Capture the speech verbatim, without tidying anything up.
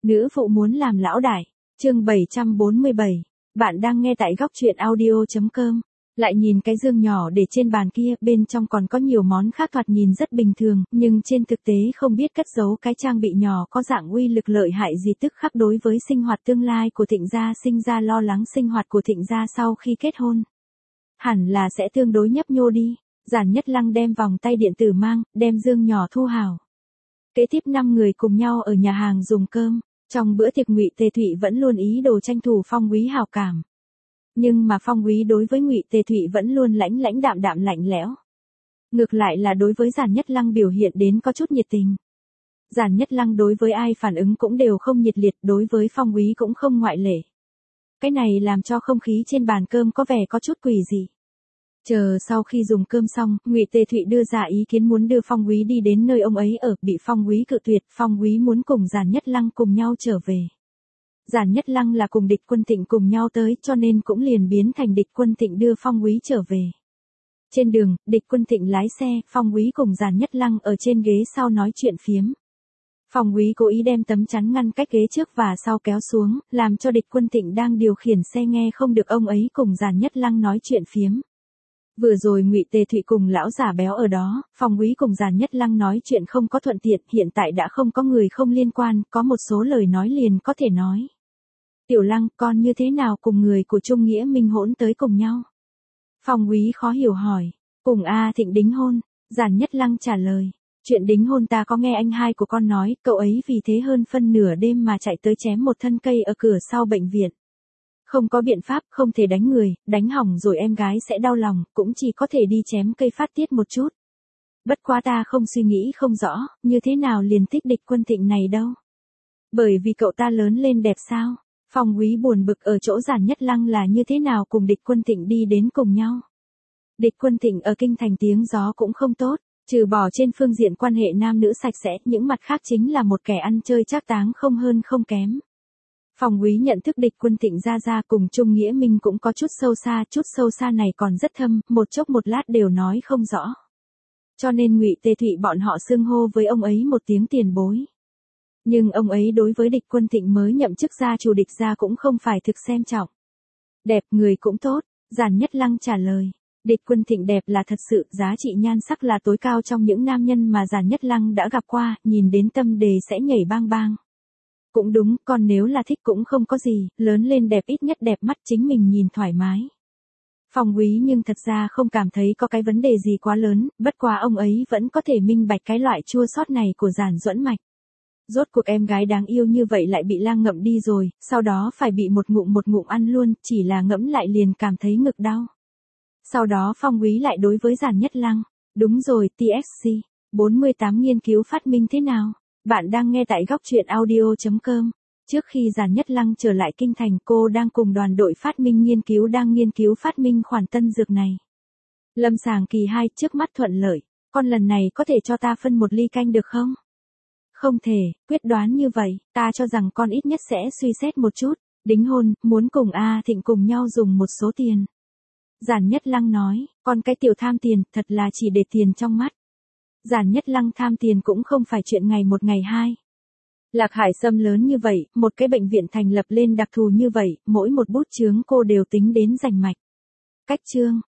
Nữ phụ muốn làm lão đại. Chương bảy trăm bốn mươi bảy. Bạn đang nghe tại góc truyện audio chấm com. Lại nhìn cái dương nhỏ để trên bàn kia, bên trong còn có nhiều món khác thoạt nhìn rất bình thường, nhưng trên thực tế không biết cất giấu cái trang bị nhỏ có dạng uy lực lợi hại gì, tức khắc đối với sinh hoạt tương lai của Thịnh gia sinh ra lo lắng sinh hoạt của Thịnh gia sau khi kết hôn. Hẳn là sẽ tương đối nhấp nhô đi. Giản Nhất Lăng đem vòng tay điện tử mang, đem dương nhỏ thu hảo. Kế tiếp năm người cùng nhau ở nhà hàng dùng cơm. Trong bữa tiệc Ngụy Tề Thụy vẫn luôn ý đồ tranh thủ Phong Quý hảo cảm. Nhưng mà Phong Quý đối với Ngụy Tề Thụy vẫn luôn lãnh lãnh đạm đạm lạnh lẽo. Ngược lại là đối với Giản Nhất Lăng biểu hiện đến có chút nhiệt tình. Giản Nhất Lăng đối với ai phản ứng cũng đều không nhiệt liệt, đối với Phong Quý cũng không ngoại lệ. Cái này làm cho không khí trên bàn cơm có vẻ có chút quỷ dị. Chờ sau khi dùng cơm xong, Ngụy Tề Thụy đưa ra ý kiến muốn đưa Phong Quý đi đến nơi ông ấy ở, bị Phong Quý cự tuyệt. Phong Quý muốn cùng Giản Nhất Lăng cùng nhau trở về. Giản Nhất Lăng là cùng Địch Quân Thịnh cùng nhau tới, cho nên cũng liền biến thành Địch Quân Thịnh đưa Phong Quý trở về. Trên đường, Địch Quân Thịnh lái xe, Phong Quý cùng Giản Nhất Lăng ở trên ghế sau nói chuyện phiếm. Phong Quý cố ý đem tấm chắn ngăn cách ghế trước và sau kéo xuống, làm cho Địch Quân Thịnh đang điều khiển xe nghe không được ông ấy cùng Giản Nhất Lăng nói chuyện phiếm. Vừa rồi Ngụy Tề Thụy cùng lão già béo ở đó, Phong Quý cùng Giản Nhất Lăng nói chuyện không có thuận tiện, hiện tại đã không có người không liên quan, có một số lời nói liền có thể nói. Tiểu Lăng, con như thế nào cùng người của Trung Nghĩa Minh hỗn tới cùng nhau? Phong Quý khó hiểu hỏi. Cùng A Thịnh đính hôn. Giản Nhất Lăng trả lời. Chuyện đính hôn ta có nghe anh hai của con nói, cậu ấy vì thế hơn phân nửa đêm mà chạy tới chém một thân cây ở cửa sau bệnh viện. Không có biện pháp, không thể đánh người, đánh hỏng rồi em gái sẽ đau lòng, cũng chỉ có thể đi chém cây phát tiết một chút. Bất quá ta không suy nghĩ không rõ, như thế nào liền thích Địch Quân Thịnh này đâu. Bởi vì cậu ta lớn lên đẹp sao? Phong Quý buồn bực ở chỗ Giản Nhất Lăng là như thế nào cùng Địch Quân Thịnh đi đến cùng nhau. Địch Quân Thịnh ở kinh thành tiếng gió cũng không tốt, trừ bỏ trên phương diện quan hệ nam nữ sạch sẽ, những mặt khác chính là một kẻ ăn chơi trác táng không hơn không kém. Phong Quý nhận thức Địch Quân Thịnh ra ra cùng Trung Nghĩa Minh cũng có chút sâu xa, chút sâu xa này còn rất thâm, một chốc một lát đều nói không rõ. Cho nên Ngụy Tề Thụy bọn họ xưng hô với ông ấy một tiếng tiền bối. Nhưng ông ấy đối với Địch Quân Thịnh mới nhậm chức gia chủ Địch gia cũng không phải thực xem trọng. Đẹp, người cũng tốt, Giản Nhất Lăng trả lời. Địch Quân Thịnh đẹp là thật sự, giá trị nhan sắc là tối cao trong những nam nhân mà Giản Nhất Lăng đã gặp qua, nhìn đến tâm đề sẽ nhảy bang bang. Cũng đúng, còn nếu là thích cũng không có gì, lớn lên đẹp ít nhất đẹp mắt chính mình nhìn thoải mái. Phong Quý nhưng thật ra không cảm thấy có cái vấn đề gì quá lớn, bất quá ông ấy vẫn có thể minh bạch cái loại chua xót này của Giản Duẫn Mạch. Rốt cuộc em gái đáng yêu như vậy lại bị lang ngậm đi rồi, sau đó phải bị một ngụm một ngụm ăn luôn, chỉ là ngẫm lại liền cảm thấy ngực đau. Sau đó Phong Quý lại đối với Giản Nhất Lăng, đúng rồi, tê ét xê, bốn mươi tám nghiên cứu phát minh thế nào? Bạn đang nghe tại góc truyện audio chấm com. Trước khi Giản Nhất Lăng trở lại kinh thành, cô đang cùng đoàn đội phát minh nghiên cứu đang nghiên cứu phát minh khoản tân dược này. Lâm sàng kỳ hai trước mắt thuận lợi, con lần này có thể cho ta phân một ly canh được không? Không thể, quyết đoán như vậy, ta cho rằng con ít nhất sẽ suy xét một chút, đính hôn, muốn cùng A Thịnh cùng nhau dùng một số tiền. Giản Nhất Lăng nói, con cái tiểu tham tiền, thật là chỉ để tiền trong mắt. Giản Nhất Lăng tham tiền cũng không phải chuyện ngày một ngày hai. Lạc Hải Sâm lớn như vậy, một cái bệnh viện thành lập lên đặc thù như vậy, mỗi một bút chướng cô đều tính đến rành mạch. Cách chương,